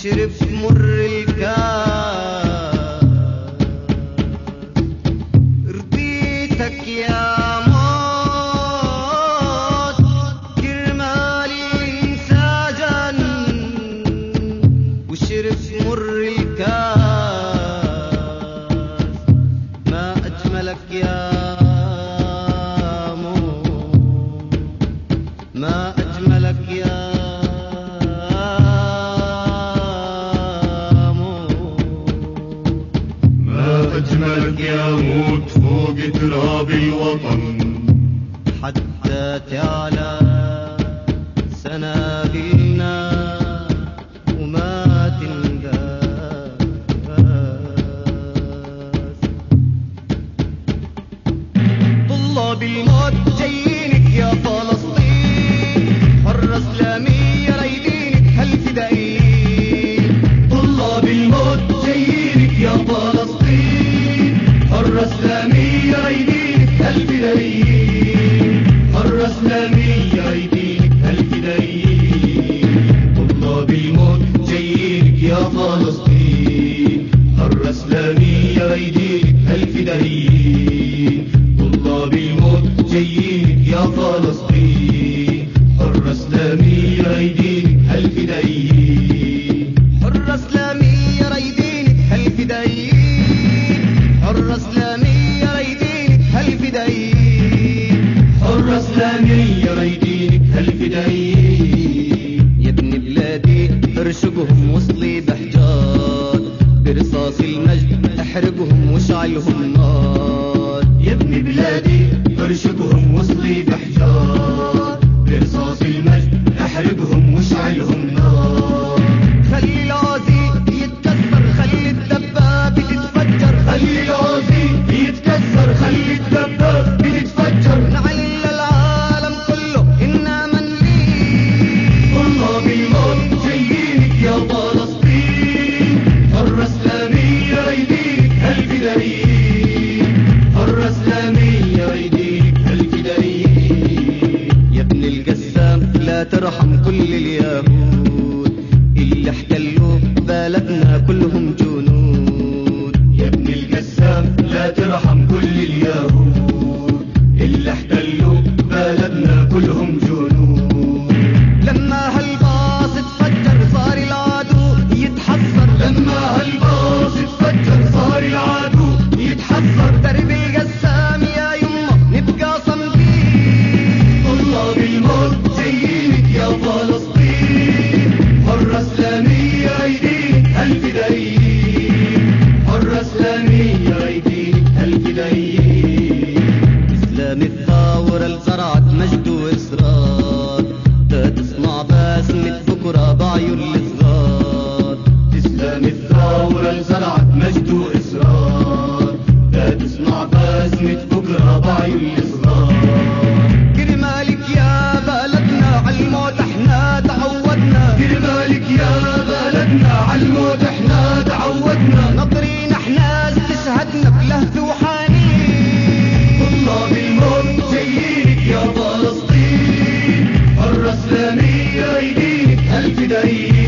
وشرب مر الكاس. رضيتك يا موت كرمالي انسجن وشرب مر الكاس. ما أجملك يا موت، ما أجملك يا أجملك يا موت فوق تراب الوطن، حتى تعلى سنابلنا وما تنداس. طلاب الموت جايينك يا فلسطين، حرة إسلامية رايدينك هالفدائيين. طلاب الموت جايينك يا فلسطين، حرة إسلامية رايدينك هالفدائيين. حرة إسلامية رايدينك هالفدائيين. طلاب الموت جايينك يا فلسطين، حرة إسلامية رايدينك هالفدائيين. طلاب الموت جايينك يا فلسطين، حرة إسلامية رايدينك هالفدائيين. حرة إسلامية رايدينك هالفدائيين. حرة إسلامية رايدينك هالفدائيين. حرة إسلامية رايدينك هالفدائيين. يا ابن بلادي ارشقهم وصلي بحجار، برصاص المجد احرقهم واشعلهم نار. يا ابن بلادي ارشقهم وصلي بحجار، برصاص المجد احرقهم واشعلهم نار. خلي العازي يتكسر، خلي الدبابة تتفجر. خلي العازي يتكسر، خلي الدبابة تتفجر. نعلن للعالم كله إنا منلين. طلاب الموت جايينك يا فلسطين، حرة إسلامية رايدينك هالفدائيين. حرة إسلامية رايدينك هالفدائيين. يا ابن القسام لا ترحم كل اليهود اللي احتلوا بلدنا كلهم جنود. يا ابن القسام لا ترحم كل اليهود اللي احتلوا بلدنا كلهم جنود. لما هالباص اتفجر صار العدو يتحسر. لما هالباص اتفجر صار العدو يتحسر. درب القسام يا يمه نبقى صامدين. طلاب الموت جايينك يا فلسطين، حرة إسلامية رايدينك هالفدائيين. حرة إسلامية رايدينك هالفدائيين. إسلام الثورة اللي زرعت مجد وإصرار، تصنع باسمة بكرة بعيون الصغار. إسلام الثورة اللي زرعت مجد وإصرار، تصنع باسمة بكرة بعيون الصغار. كرمالك يا بلدنا عالموت احنا تعودنا. كرمالك يا بلدنا عالموت احنا تعودنا. ناطرين احنا استشهدنا بلهف وحنين. طلاب الموت جايينك يا فلسطين، حرة إسلامية رايدينك هالفدائيين.